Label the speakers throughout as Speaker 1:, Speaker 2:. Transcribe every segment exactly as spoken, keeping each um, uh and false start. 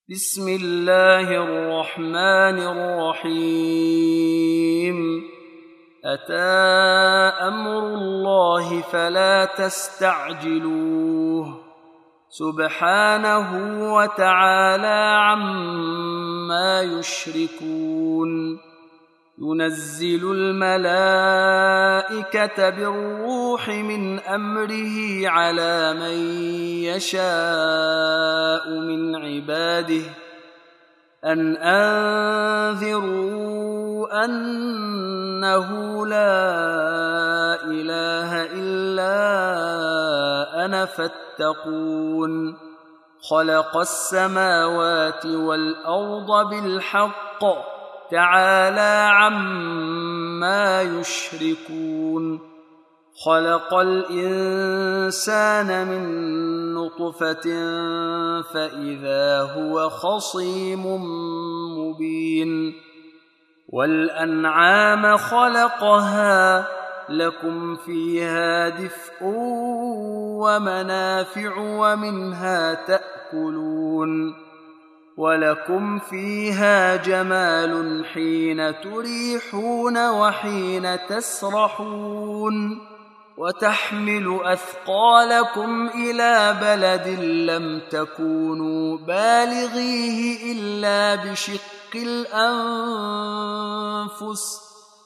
Speaker 1: بسم الله الرحمن الرحيم أتى أمر الله فلا تستعجلوه سبحانه وتعالى عما يشركون ينزل الملائكة بالروح من أمره على من يشاء من عباده أن أنذروا أنه لا إله إلا أنا فاتقون خلق السماوات والأرض بالحق تعالى عما يشركون خلق الإنسان من نطفة فإذا هو خصيم مبين والأنعام خلقها لكم فيها دفء ومنافع ومنها تأكلون ولكم فيها جمال حين تريحون وحين تسرحون وتحمل أثقالكم إلى بلد لم تكونوا بالغيه إلا بشق الأنفس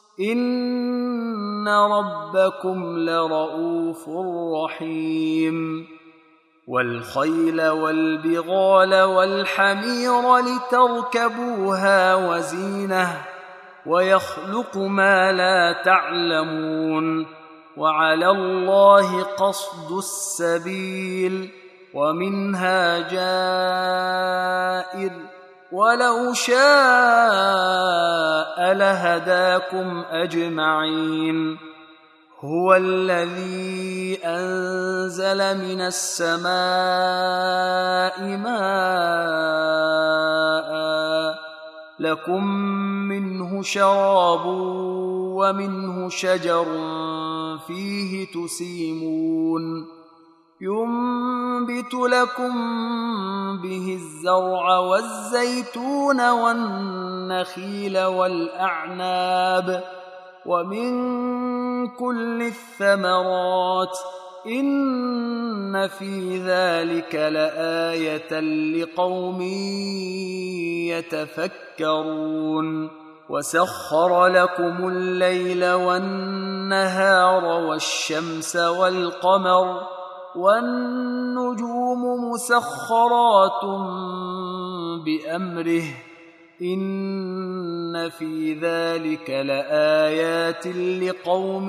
Speaker 1: إن ربكم لرؤوف رحيم والخيل والبغال والحمير لتركبوها وزينة ويخلق ما لا تعلمون وعلى الله قصد السبيل ومنها جائر ولو شاء لهداكم أجمعين هو الذي أنزل من السماء ماء لكم منه شراب ومنه شجر فيه تسيمون ينبت لكم به الزرع والزيتون والنخيل والأعناب ومن كل الثمرات إن في ذلك لآية لقوم يتفكرون وسخر لكم الليل والنهار والشمس والقمر والنجوم مسخرات بأمره إن في ذلك لآيات لقوم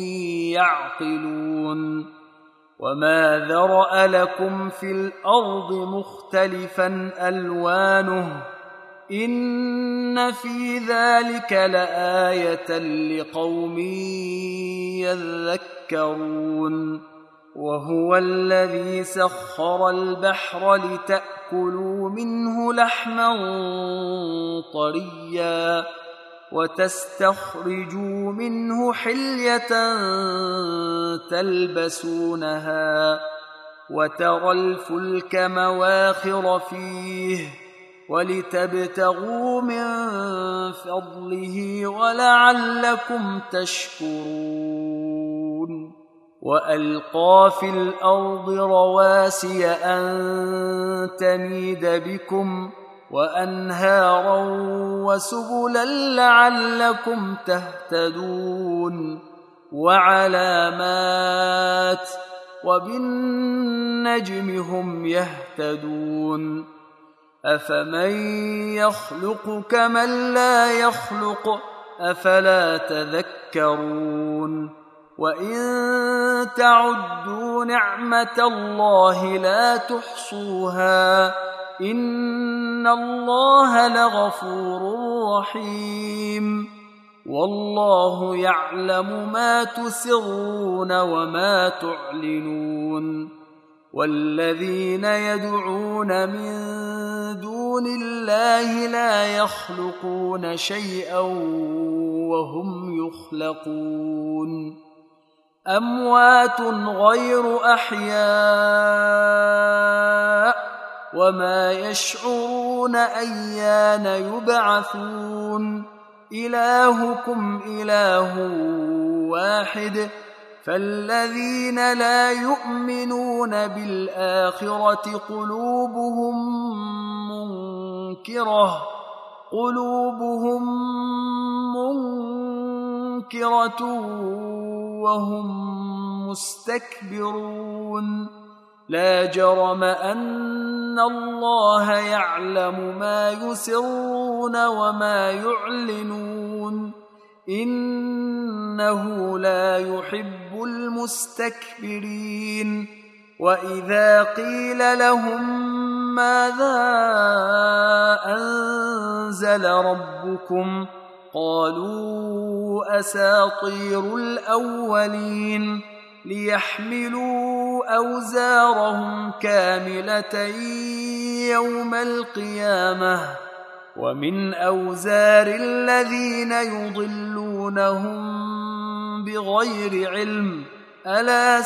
Speaker 1: يعقلون وما ذرأ لكم في الأرض مختلفا ألوانه إن في ذلك لآية لقوم يذكرون وهو الذي سخر البحر لتأكلوا منه لحما طريا وتستخرجوا منه حلية تلبسونها وترى الفلك مواخر فيه ولتبتغوا من فضله ولعلكم تشكرون وألقى في الأرض رواسي أن تميد بكم وأنهارا وسبلا لعلكم تهتدون وعلامات وبالنجم هم يهتدون أفمن يخلق كمن لا يخلق أفلا تذكرون وإن تعدوا نعمة الله لا تحصوها إن الله لغفور رحيم والله يعلم ما تسرون وما تعلنون والذين يدعون من دون الله لا يخلقون شيئا وهم يخلقون أموات غير أحياء وما يشعرون أيان يبعثون إلهكم إله واحد فالذين لا يؤمنون بالآخرة قلوبهم منكرة قلوبهم منكرة وهم مستكبرون لا جرم أن الله يعلم ما يسرون وما يعلنون إنه لا يحب المستكبرين وإذا قيل لهم ماذا أنزل ربكم قالوا أساطير الأولين ليحملوا أوزارهم كاملة يوم القيامة ومن أوزار الذين يضلونهم بغير علم ألا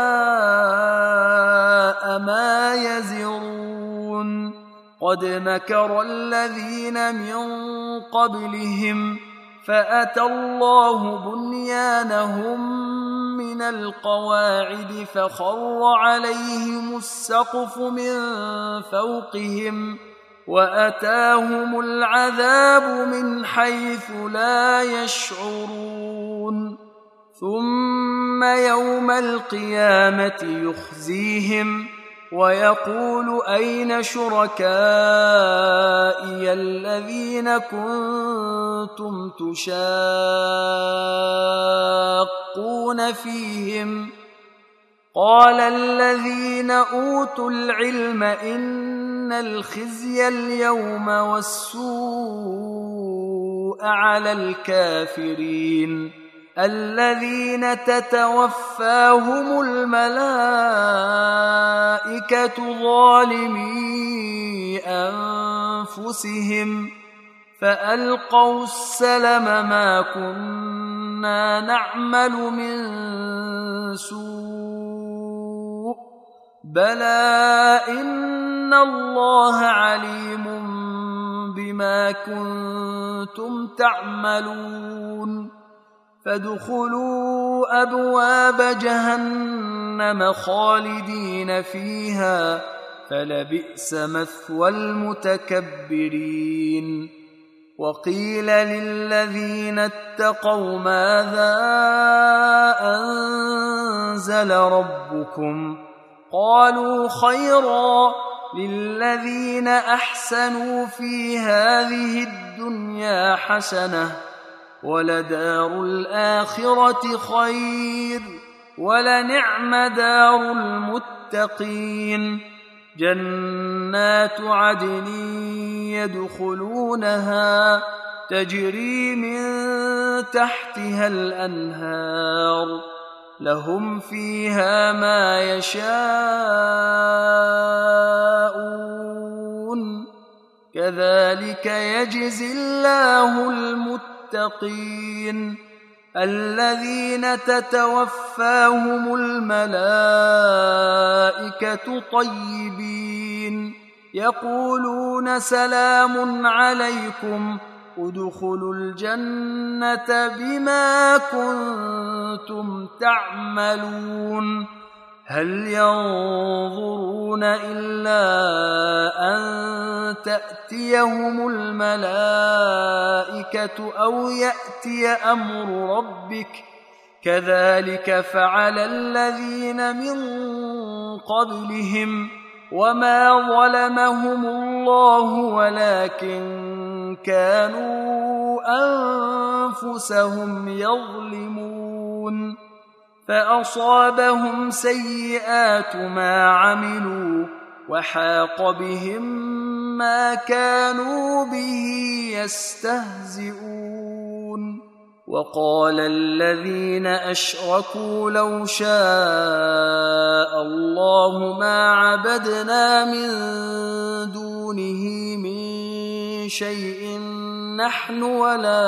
Speaker 1: ساء ما يزرون قد مكر الذين من قبلهم فأتى الله بنيانهم من القواعد فخر عليهم السقف من فوقهم وأتاهم العذاب من حيث لا يشعرون ثم يوم القيامة يخزيهم ويقول أين شركائي الذين كنتم تشاقون فيهم قال الذين أوتوا العلم إن الخزي اليوم والسوء على الكافرين الذين تتوفاهم الملائكة ظالمي أنفسهم فألقوا السلم ما كنا نعمل من سوء بلى إن الله عليم بما كنتم تعملون فادخلوا أبواب جهنم خالدين فيها فلبئس مثوى المتكبرين وقيل للذين اتقوا ماذا أنزل ربكم قالوا خيرا للذين أحسنوا في هذه الدنيا حسنة ولدار الآخرة خير ولنعم دار المتقين جنات عدن يدخلونها تجري من تحتها الأنهار لهم فيها ما يشاءون كذلك يجزي الله المتقين الذين تتوفاهم الملائكة طيبين يقولون سلام عليكم ادخلوا الجنة بما كنتم تعملون هل ينظرون إلا أن تأتيهم الملائكة أو يأتي أمر ربك كذلك فعل الذين من قبلهم وما ظلمهم الله ولكن كانوا أنفسهم يظلمون فأصابهم سيئات ما عملوا وحاق بهم ما كانوا به يستهزئون وقال الذين أشركوا لو شاء الله ما عبدنا من دونه من شيء نحن ولا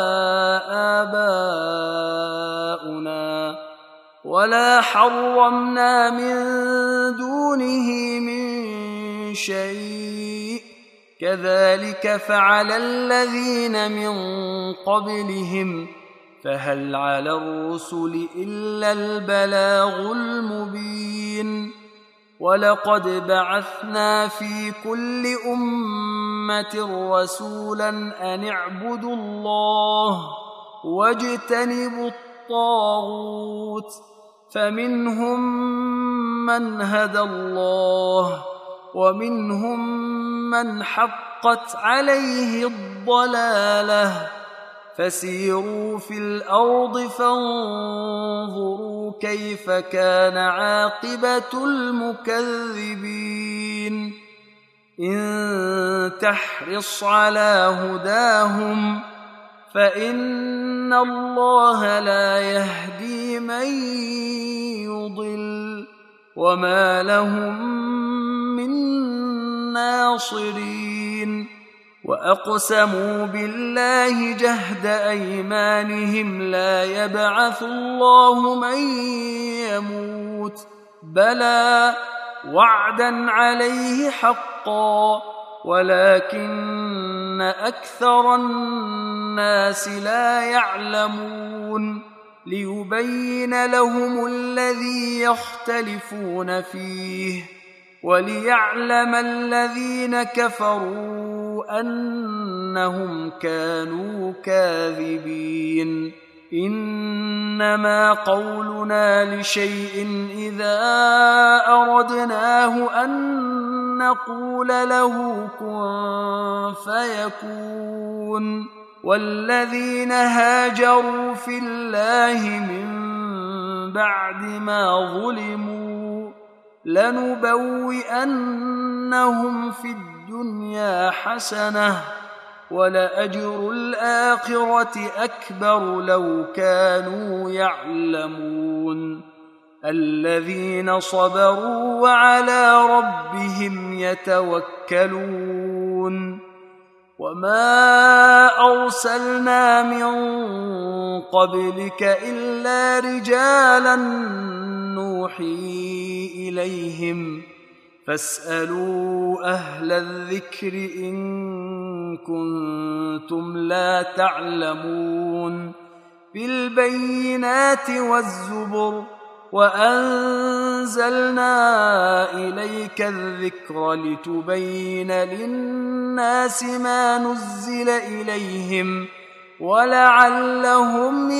Speaker 1: آباؤنا ولا حرمنا من دونه من شيء كذلك فعل الذين من قبلهم فهل على الرسل إلا البلاغ المبين ولقد بعثنا في كل أمة رسولا أن اعبدوا الله واجتنبوا الطاغوت فمنهم من هدى الله ومنهم من حقت عليه الضلالة فسيروا في الأرض فانظروا كيف كان عاقبة المكذبين إن تحرص على هداهم فإن الله لا يهدي من يضل وما لهم من ناصرين وأقسموا بالله جهد أيمانهم لا يبعث الله من يموت بلى وعدا عليه حقا ولكن أكثر الناس لا يعلمون ليبين لهم الذي يختلفون فيه وليعلم الذين كفروا أنهم كانوا كاذبين إنما قولنا لشيء إذا أردناه أن نقول له كن فيكون والذين هاجروا في الله من بعد ما ظلموا لنبوئنهم في الدنيا حسنة ولأجر الآخرة أكبر لو كانوا يعلمون الذين صبروا وعلى ربهم يتوكلون وما أرسلنا من قبلك إلا رجالا نوحي إليهم فاسألوا أهل الذكر إن كنتم لا تعلمون بالبينات والزبر وأنزلنا إليك الذكر لتبين للناس ما نزل إليهم ولعلهم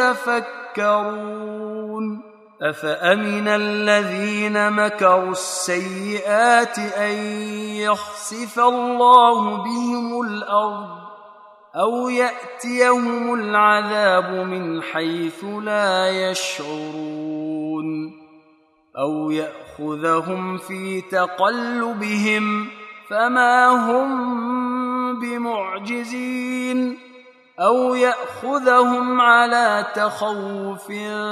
Speaker 1: يتفكرون أفأمن الذين مكروا السيئات أن يخسف الله بهم الأرض أو يأتيهم العذاب من حيث لا يشعرون أو يأخذهم في تقلبهم فما هم بمعجزين أو يأخذهم على تخوف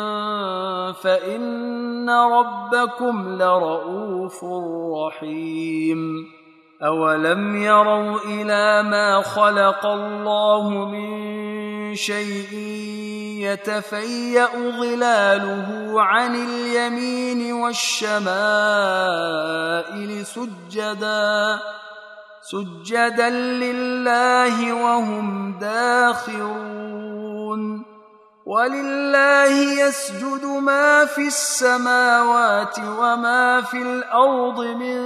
Speaker 1: فإن ربكم لرؤوف رحيم أولم يروا إلى ما خلق الله من شيء يتفيأ ظلاله عن اليمين والشمائل سجدا سجدا لله وهم داخرون ولله يسجد ما في السماوات وما في الأرض من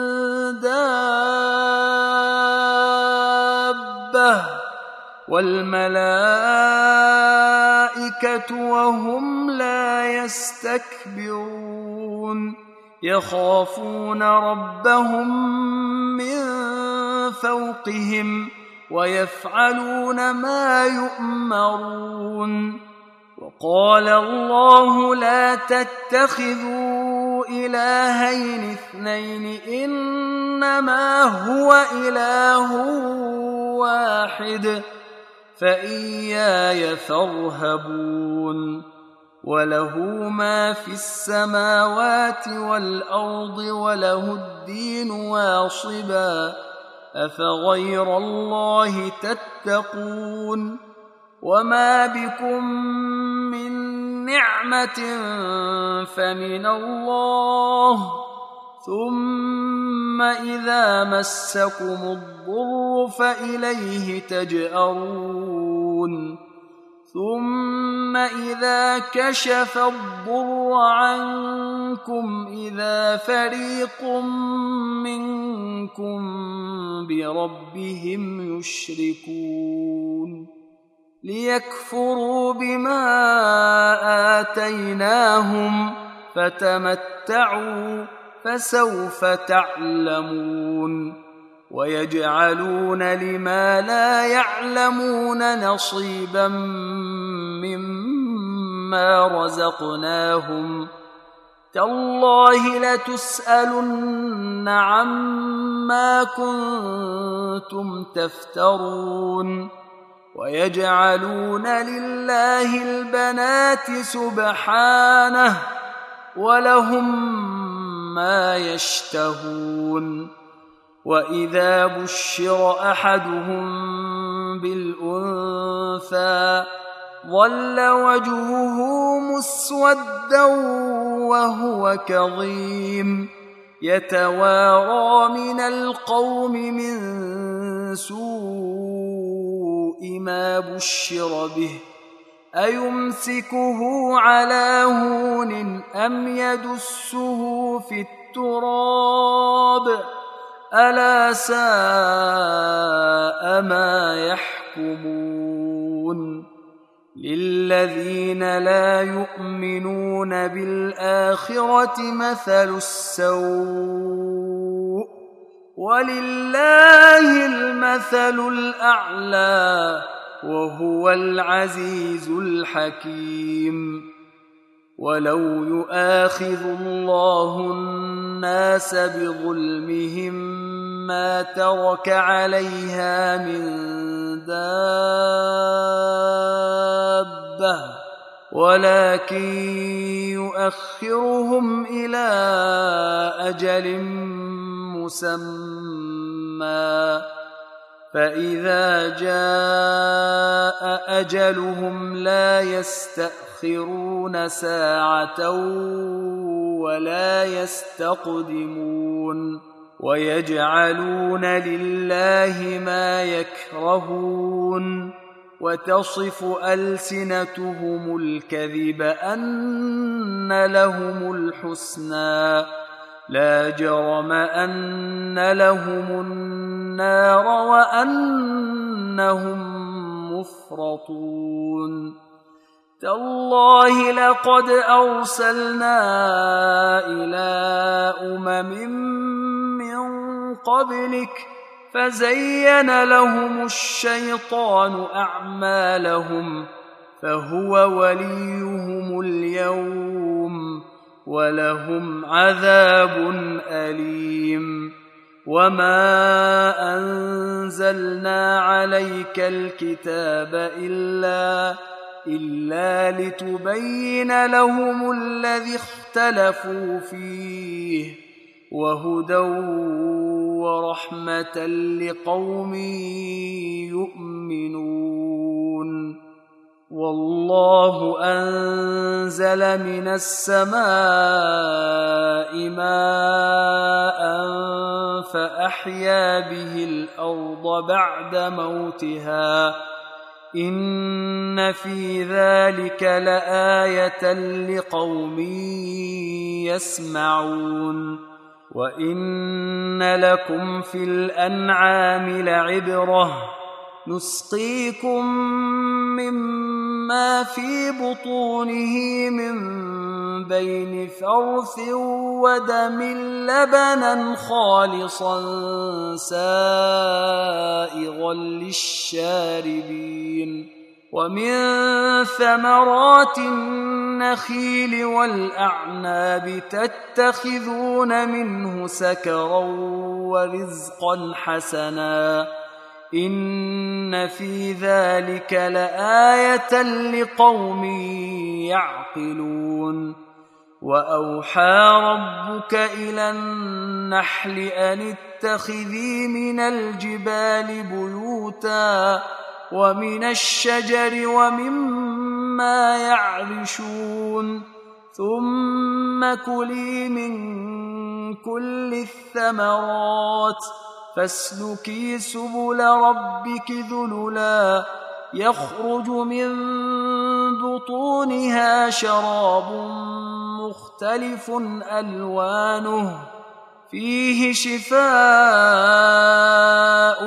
Speaker 1: دابة والملائكة وهم لا يستكبرون يخافون ربهم من فوقهم ويفعلون ما يؤمرون وقال الله لا تتخذوا إلهين اثنين إنما هو إله واحد فإياي فارهبون وله ما في السماوات والأرض وله الدين واصبا أفغير الله تتقون وما بكم من نعمة فمن الله ثم إذا مسكم الضر فإليه تجأرون ثم إذا كشف الضر عنكم إذا فريق منكم بربهم يشركون ليكفروا بما آتيناهم فتمتعوا فسوف تعلمون ويجعلون لما لا يعلمون نصيبا مما رزقناهم تالله لتسألن عما كنتم تفترون ويجعلون لله البنات سبحانه ولهم ما يشتهون وإذا بشر أحدهم بالأنثى ظل وجهه مسودا وهو كظيم يتوارى من القوم من سوء ما بشر به أيمسكه على هون أم يدسه في التراب ألا ساء ما يحكمون للذين لا يؤمنون بالآخرة مثل السوء ولله المثل الأعلى وهو العزيز الحكيم ولو يؤاخذ الله الناس بظلمهم ما ترك عليها من دابة ولكن يؤخرهم إلى أجل مسمى فإذا جاء أجلهم لا يستأخرون ساعة ولا يستقدمون ويجعلون لله ما يكرهون وتصف ألسنتهم الكذب أن لهم الحسنى لا جرم أن لهم النار وأنهم مفرطون تالله لقد أرسلنا إلى أمم من قبلك فزين لهم الشيطان أعمالهم فهو وليهم اليوم ولهم عذاب أليم وما أنزلنا عليك الكتاب إلا إلا لتبين لهم الذي اختلفوا فيه وهدى ورحمة لقوم يؤمنون والله أنزل من السماء ماء فأحيا به الأرض بعد موتها إن في ذلك لآية لقوم يسمعون وإن لكم في الأنعام لعبرة نسقيكم مما في بطونه من بين فرث ودم لبنا خالصا سائغا للشاربين ومن ثمرات النخيل والأعناب تتخذون منه سكرا ورزقا حسنا إن في ذلك لآية لقوم يعقلون وأوحى ربك إلى النحل أن اتخذي من الجبال بيوتا ومن الشجر ومما يعرشون ثم كلي من كل الثمرات فاسلكي سبل ربك ذللا يخرج من بطونها شراب مختلف ألوانه فيه شفاء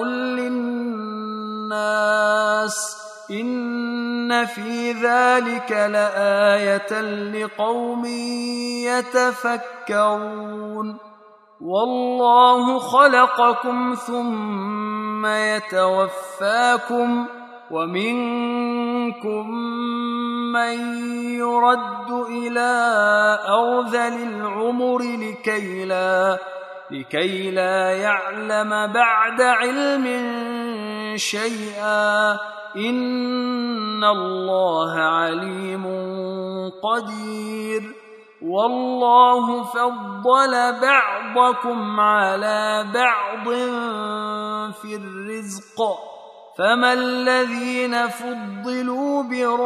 Speaker 1: للناس إن في ذلك لآية لقوم يتفكرون والله خلقكم ثم يتوفاكم ومنكم من يرد إلى أرذل العمر لكي لا, لكي لا يعلم بعد علم شيئا إن الله عليم قدير والله فضل بعضكم على بعض في الرزق فما الذين فضلوا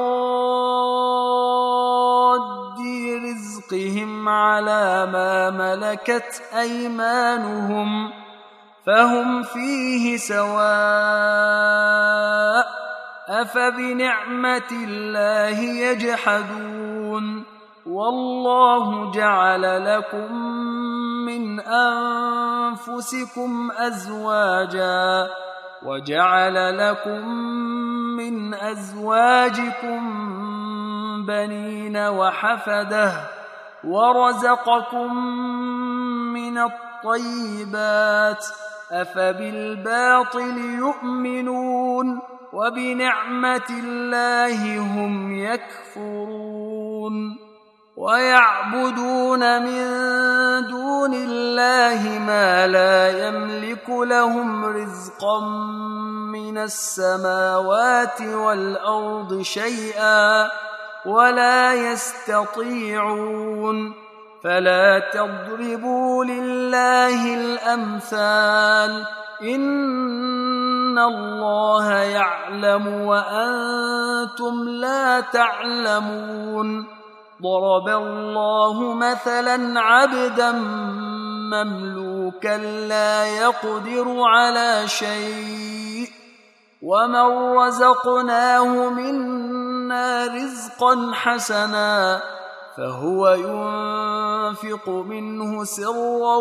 Speaker 1: براد رزقهم على ما ملكت أيمانهم فهم فيه سواء أفبنعمة الله يجحدون والله جعل لكم من أنفسكم أزواجا وجعل لكم من أزواجكم بنين وحفدة ورزقكم من الطيبات أفبالباطل يؤمنون وبنعمة الله هم يكفرون ويعبدون من دون الله ما لا يملك لهم رزقا من السماوات والأرض شيئا ولا يستطيعون فلا تضربوا لله الأمثال إن الله يعلم وأنتم لا تعلمون ضرب الله مثلا عبدا مملوكا لا يقدر على شيء ومن رزقناه منا رزقا حسنا فهو ينفق منه سرا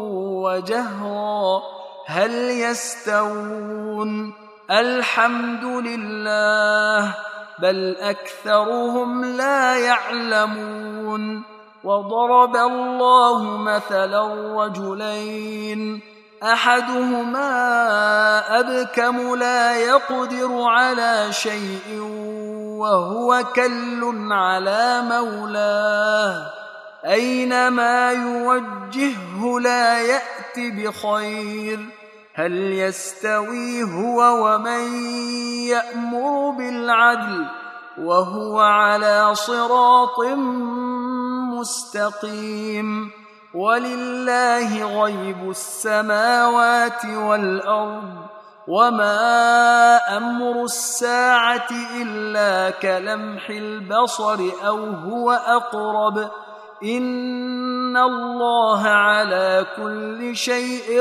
Speaker 1: وجهرا هل يستوون الحمد لله بل أكثرهم لا يعلمون وضرب الله مثلا رجلين أحدهما أبكم لا يقدر على شيء وهو كل على مولاه أينما يوجهه لا يأت بخير هل يستوي هو ومن يأمر بالعدل وهو على صراط مستقيم ولله غيب السماوات والأرض وما أمر الساعة إلا كلمح البصر أو هو أقرب إن الله على كل شيء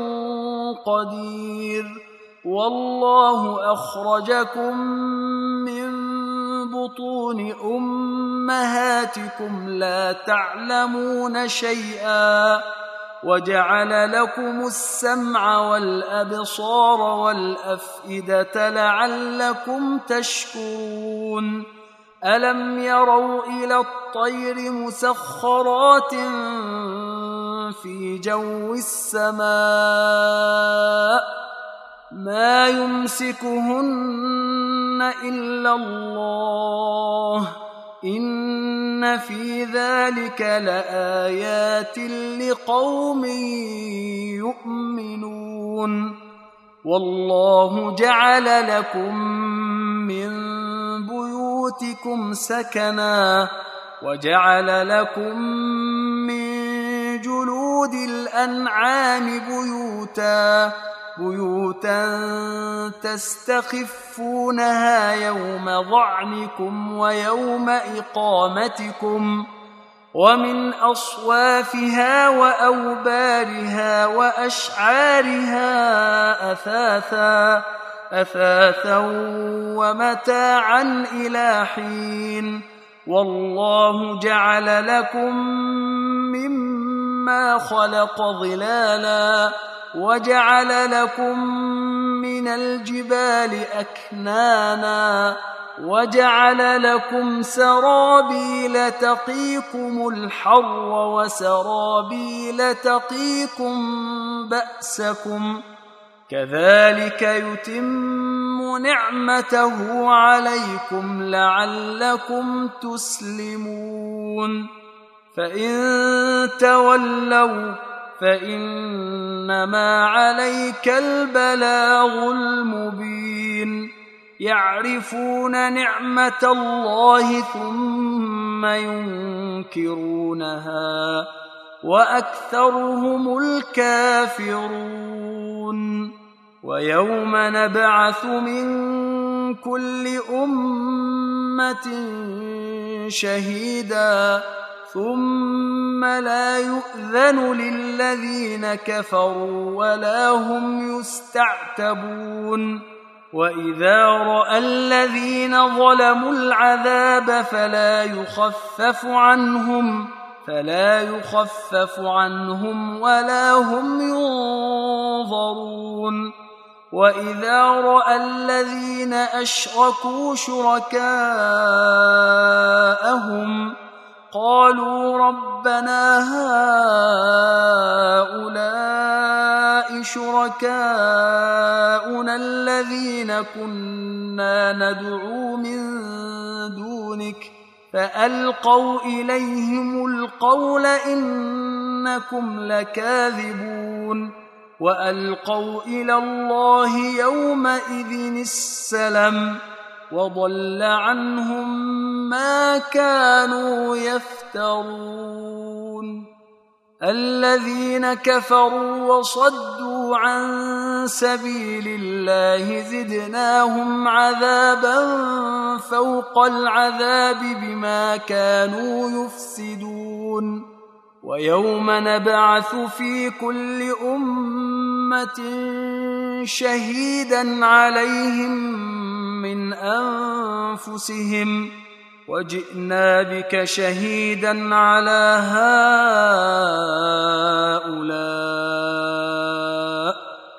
Speaker 1: قدير والله أخرجكم من بطون أمهاتكم لا تعلمون شيئا وجعل لكم السمع والأبصار والأفئدة لعلكم تشكرون ألم يروا إلى الطير مسخرات في جو السماء ما يمسكهن إلا الله إن في ذلك لآيات لقوم يؤمنون والله جعل لكم من بيوتكم سكنا وجعل لكم من جلود الأنعام بيوتا بيوتا تستخفونها يوم ظعنكم ويوم إقامتكم ومن أصوافها وأوبارها وأشعارها أثاثا أثاثا ومتاعا إلى حين. والله جعل لكم مما خلق ظلالا وجعل لكم من الجبال أكنانا وجعل لكم سرابيل تقيكم الحر وسرابيل تقيكم بأسكم كذلك يتم نعمته عليكم لعلكم تسلمون. فإن تولوا فإنما عليك البلاغ المبين. يعرفون نعمة الله ثم ينكرونها وأكثرهم الكافرون. ويوم نبعث من كل أمة شهيدا ثم لا يؤذن للذين كفروا ولا هم يستعتبون. وإذا رأى الذين ظلموا العذاب فلا يخفف عنهم فلا يخفف عنهم ولا هم ينظرون. وإذا رأى الذين أشركوا شركاءهم قالوا ربنا هؤلاء شركاؤنا الذين كنا ندعو من دونك فألقوا إليهم القول إنكم لكاذبون. وألقوا إلى الله يومئذ السلم وضل عنهم ما كانوا يفترون. الذين كفروا وصدوا عن سبيل الله زدناهم عذابا فوق العذاب بما كانوا يفسدون. ويوم نبعث في كل أمة شهيدا عليهم من أنفسهم وجئنا بك شهيدا على هؤلاء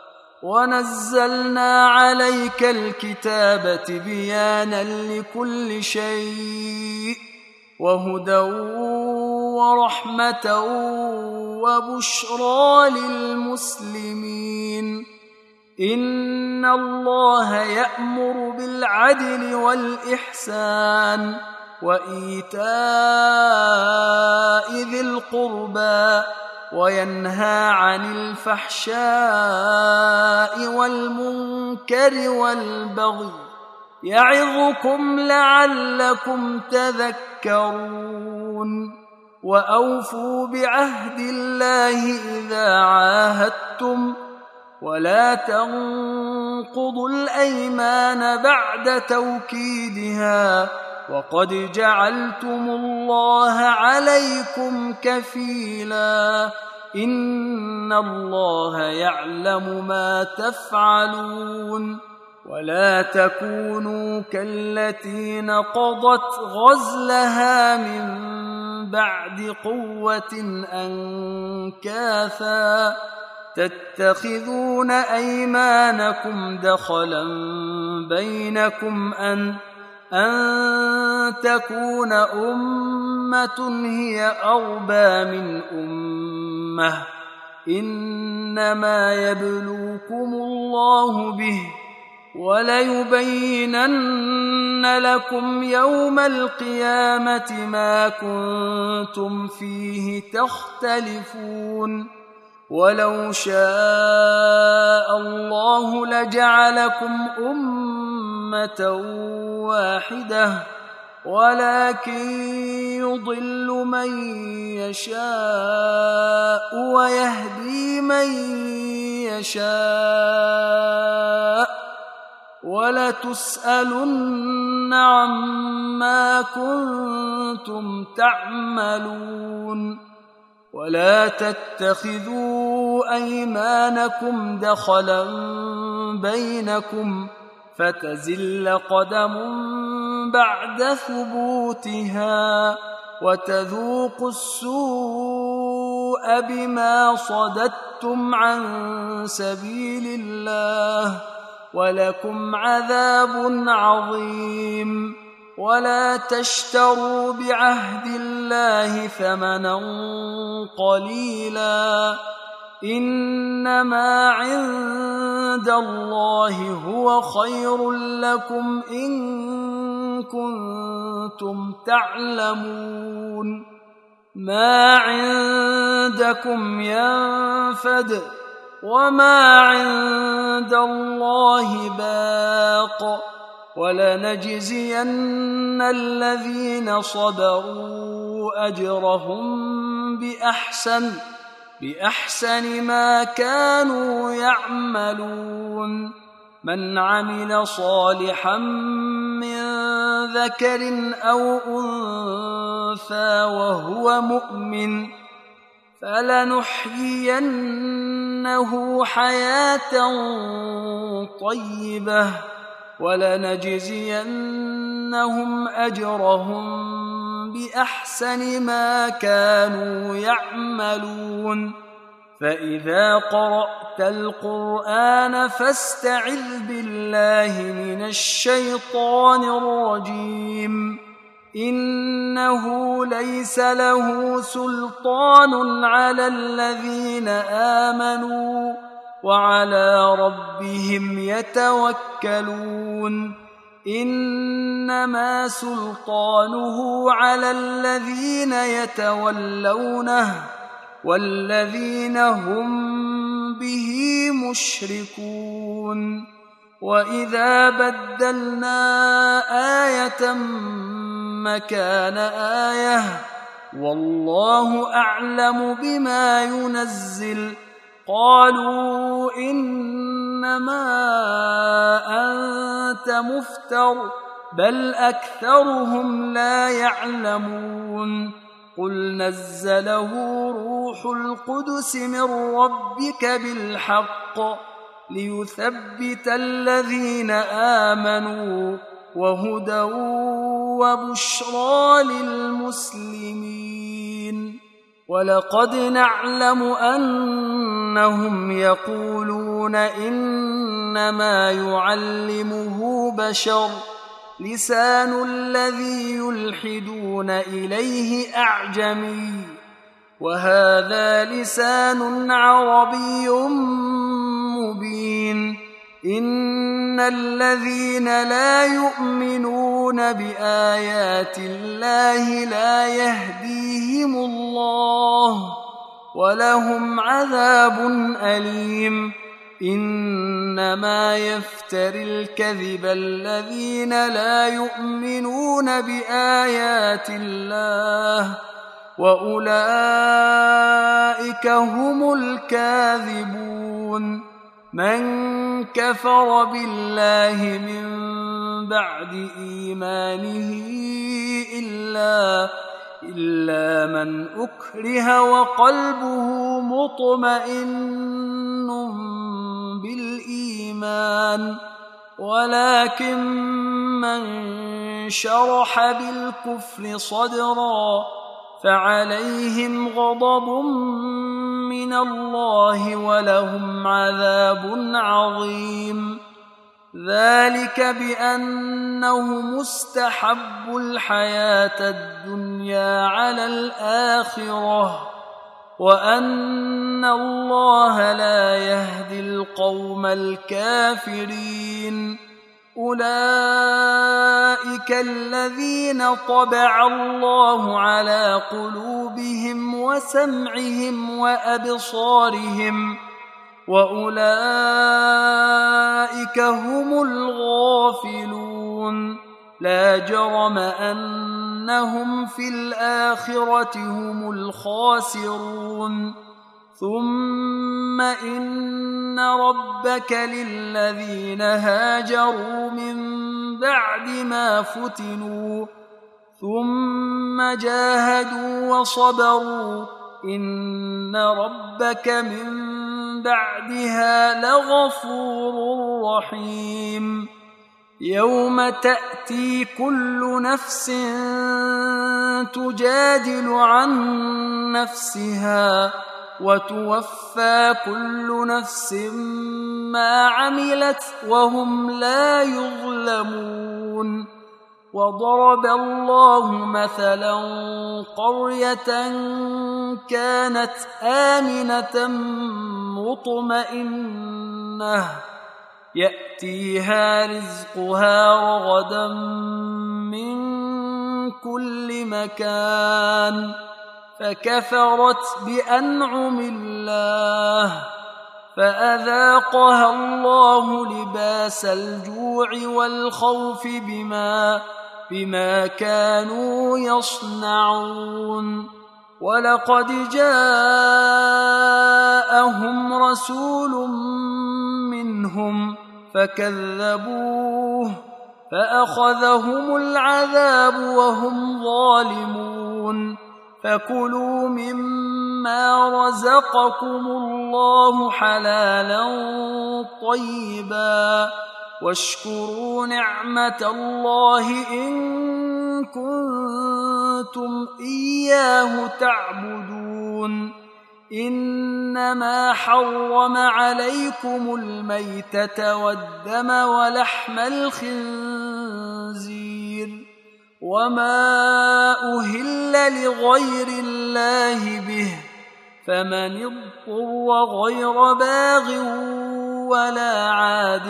Speaker 1: ونزلنا عليك الكتاب تبيانا لكل شيء وهدى ورحمة وبشرى للمسلمين. إن الله يأمر بالعدل والإحسان وإيتاء ذي القربى وينهى عن الفحشاء والمنكر والبغي يعظكم لعلكم تذكرون. وأوفوا بعهد الله إذا عاهدتم ولا تنقضوا الأيمان بعد توكيدها وقد جعلتم الله عليكم كفيلا إن الله يعلم ما تفعلون. ولا تكونوا كالتي نقضت غزلها من بعد قوة أنكاثا تتخذون أيمانكم دخلا بينكم أن أن تكون أمة هي أربى من أمة إنما يبلوكم الله به وليبينن لكم يوم القيامة ما كنتم فيه تختلفون. ولو شاء الله لجعلكم أمة واحدة ولكن يضل من يشاء ويهدي من يشاء وَلَتُسْأَلُنَّ عَمَّا كُنتُمْ تَعْمَلُونَ وَلَا تَتَّخِذُوا أَيْمَانَكُمْ دَخَلًا بَيْنَكُمْ فَتَزِلَّ قَدَمٌ بَعْدَ ثُبُوتِهَا وَتَذُوقُوا السُّوءَ بِمَا صَدَدتُّمْ عَن سَبِيلِ اللَّهِ وَلَكُمْ عَذَابٌ عَظِيمٌ وَلَا تَشْتَرُوا بِعَهْدِ اللَّهِ ثَمَنًا قَلِيلًا إِنَّمَا عِندَ اللَّهِ هُوَ خَيْرٌ لَّكُمْ إِن كُنتُمْ تَعْلَمُونَ مَا عِندَكُمْ يَنفَدُ وَمَا عِندَ اللَّهِ بَاقٍ وَلَنَجْزِيَنَّ الَّذِينَ صَبَرُوا أَجْرَهُم بِأَحْسَنِ بِأَحْسَنِ مَا كَانُوا يَعْمَلُونَ مَنْ عَمِلَ صَالِحًا مِّن ذَكَرٍ أَوْ أُنثَىٰ وَهُوَ مُؤْمِنٌ فَلَنُحْيِيَنَّهُ حَيَاةً طَيِّبَةً وَلَنَجْزِيَنَّهُمْ أَجْرَهُم بِأَحْسَنِ مَا كَانُوا يَعْمَلُونَ فَإِذَا قَرَأْتَ الْقُرْآنَ فَاسْتَعِذْ بِاللَّهِ مِنَ الشَّيْطَانِ الرَّجِيمِ إِنَّهُ لَيْسَ لَهُ سُلْطَانٌ عَلَى الَّذِينَ آمَنُوا وَعَلَى رَبِّهِمْ يَتَوَكَّلُونَ إِنَّمَا سُلْطَانُهُ عَلَى الَّذِينَ يَتَوَلَّوْنَهُ وَالَّذِينَ هُمْ بِهِ مُشْرِكُونَ وَإِذَا بَدَّلْنَا آيَةً مَّكَانَ آيَةٍ وَاللَّهُ أَعْلَمُ بِمَا يُنَزِّلُ قَالُوا إِنَّمَا أَنتَ مُفْتَرٍ بَلْ أَكْثَرُهُمْ لَا يَعْلَمُونَ قُلْ نَزَّلَهُ رُوحُ الْقُدُسِ مِن رَّبِّكَ بِالْحَقِّ لِيُثَبِّتَ الَّذِينَ آمَنُوا وَهُدًى وَبُشْرَىٰ لِلْمُسْلِمِينَ وَلَقَدْ نَعْلَمُ أَنَّهُمْ يَقُولُونَ إِنَّمَا يُعَلِّمُهُ بَشَرٌ لِّسَانُ الَّذِي يُلْحِدُونَ إِلَيْهِ أَعْجَمِيٌّ وَهَٰذَا لِسَانٌ عَرَبِيٌّ مُّبِينٌ إِنَّ الَّذِينَ لَا يُؤْمِنُونَ بِآيَاتِ اللَّهِ لَا يَهْدِيهِمُ اللَّهُ وَلَهُمْ عَذَابٌ أَلِيمٌ إِنَّمَا يَفْتَرِي الْكَذِبَ الَّذِينَ لَا يُؤْمِنُونَ بِآيَاتِ اللَّهِ وَأُولَٰئِكَ هُمُ الْكَاذِبُونَ مَن كَفَرَ بِاللَّهِ مِن بَعْدِ إِيمَانِهِ إِلَّا إِلَّا مَنْ أُكْرِهَ وَقَلْبُهُ مُطْمَئِنٌّ بِالْإِيمَانِ وَلَٰكِن مَّن شَرَحَ بِالْكُفْرِ صَدْرًا فَعَلَيْهِمْ غَضَبٌ مِّنَ اللَّهِ وَلَهُمْ عَذَابٌ عَظِيمٌ ذَلِكَ بِأَنَّهُ مُسْتَحَبُّ الْحَيَاةَ الدُّنْيَا عَلَى الْآخِرَةِ وَأَنَّ اللَّهَ لَا يَهْدِي الْقَوْمَ الْكَافِرِينَ أُولَٰئِكَ الَّذِينَ طَبَعَ اللَّهُ عَلَىٰ قُلُوبِهِمْ وَسَمْعِهِمْ وَأَبْصَارِهِمْ وَأُولَٰئِكَ هُمُ الْغَافِلُونَ لَا جَرَمَ أَنَّهُمْ فِي الْآخِرَةِ هُمُ الْخَاسِرُونَ ثم إن ربك للذين هاجروا من بعد ما فتنوا ثم جاهدوا وصبروا إن ربك من بعدها لغفور رحيم. يوم تأتي كل نفس تجادل عن نفسها وتوفى كل نفس ما عملت وهم لا يظلمون. وضرب الله مثلا قرية كانت آمنة مطمئنة يأتيها رزقها رغدا من كل مكان فكفرت بأنعم الله فأذاقها الله لباس الجوع والخوف بما بما كانوا يصنعون. ولقد جاءهم رسول منهم فكذبوه فأخذهم العذاب وهم ظالمون. فكلوا مما رزقكم الله حلالا طيبا واشكروا نعمة الله إن كنتم إياه تعبدون. إنما حرم عليكم الميتة والدم ولحم الخنزير وما أهل لغير الله به فمن اضطر غير باغ ولا عاد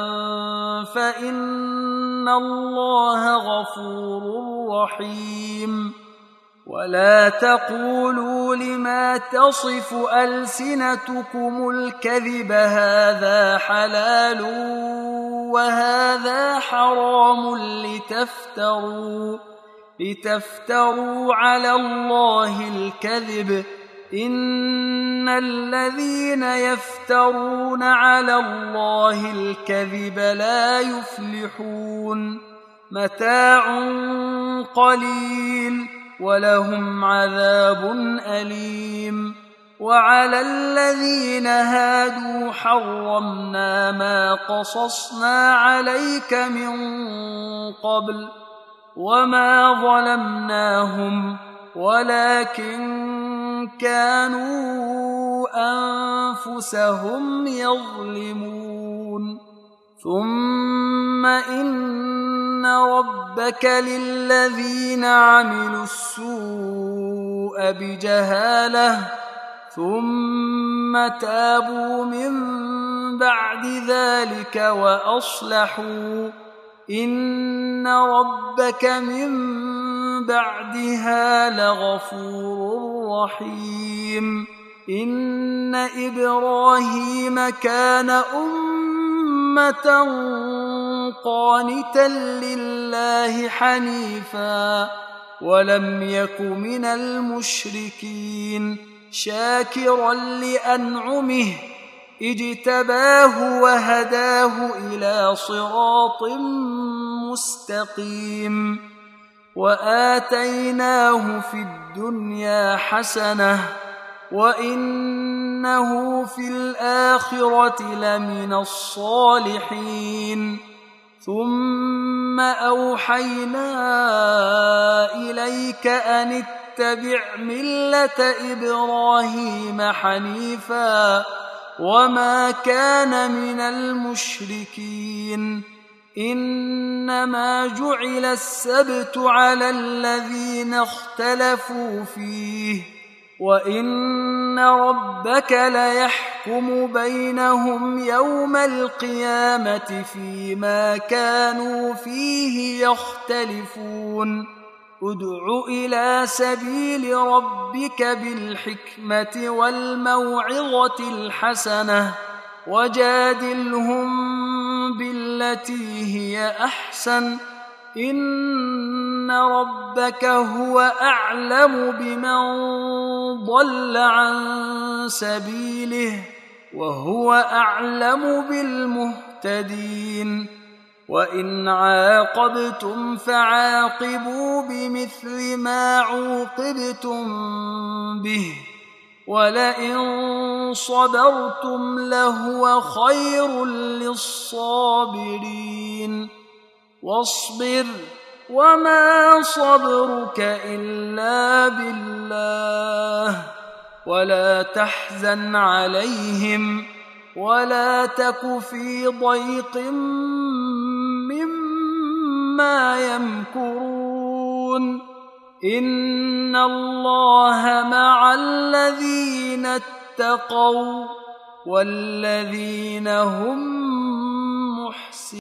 Speaker 1: فإن الله غفور رحيم. ولا تقولوا لما تصف ألسنتكم الكذب هذا حلال وهذا حرام لتفتروا لتفتروا على الله الكذب إن الذين يفترون على الله الكذب لا يفلحون. متاع قليل ولهم عذاب أليم. وعلى الذين هادوا حرمنا ما قصصنا عليك من قبل وما ظلمناهم ولكن كانوا أنفسهم يظلمون. ثم إن ربك للذين عملوا السوء بجهالة ثم تابوا من بعد ذلك وأصلحوا إن ربك من بعدها لغفور رحيم. إن إبراهيم كان أمة قانتا لله حنيفا ولم يك من المشركين شاكرا لأنعمه اجتباه وهداه إلى صراط مستقيم. وآتيناه في الدنيا حسنة وإنه في الآخرة لمن الصالحين. ثم أوحينا إليك أن اتبع ملة إبراهيم حنيفا وما كان من المشركين. إنما جعل السبت على الذين اختلفوا فيه وإن ربك ليحكم بينهم يوم القيامة فيما كانوا فيه يختلفون. ادع إلى سبيل ربك بالحكمة والموعظة الحسنة وجادلهم بالتي هي أحسن إن ربك هو أعلم بمن ضل عن سبيله وهو أعلم بالمهتدين وإن عاقبتم فعاقبوا بمثل ما عوقبتم به ولئن صبرتم لهو خير للصابرين واصبر وما صبرك إلا بالله ولا تحزن عليهم ولا تك في ضيق مما يمكرون إن الله مع الذين اتقوا والذين هم محسنون.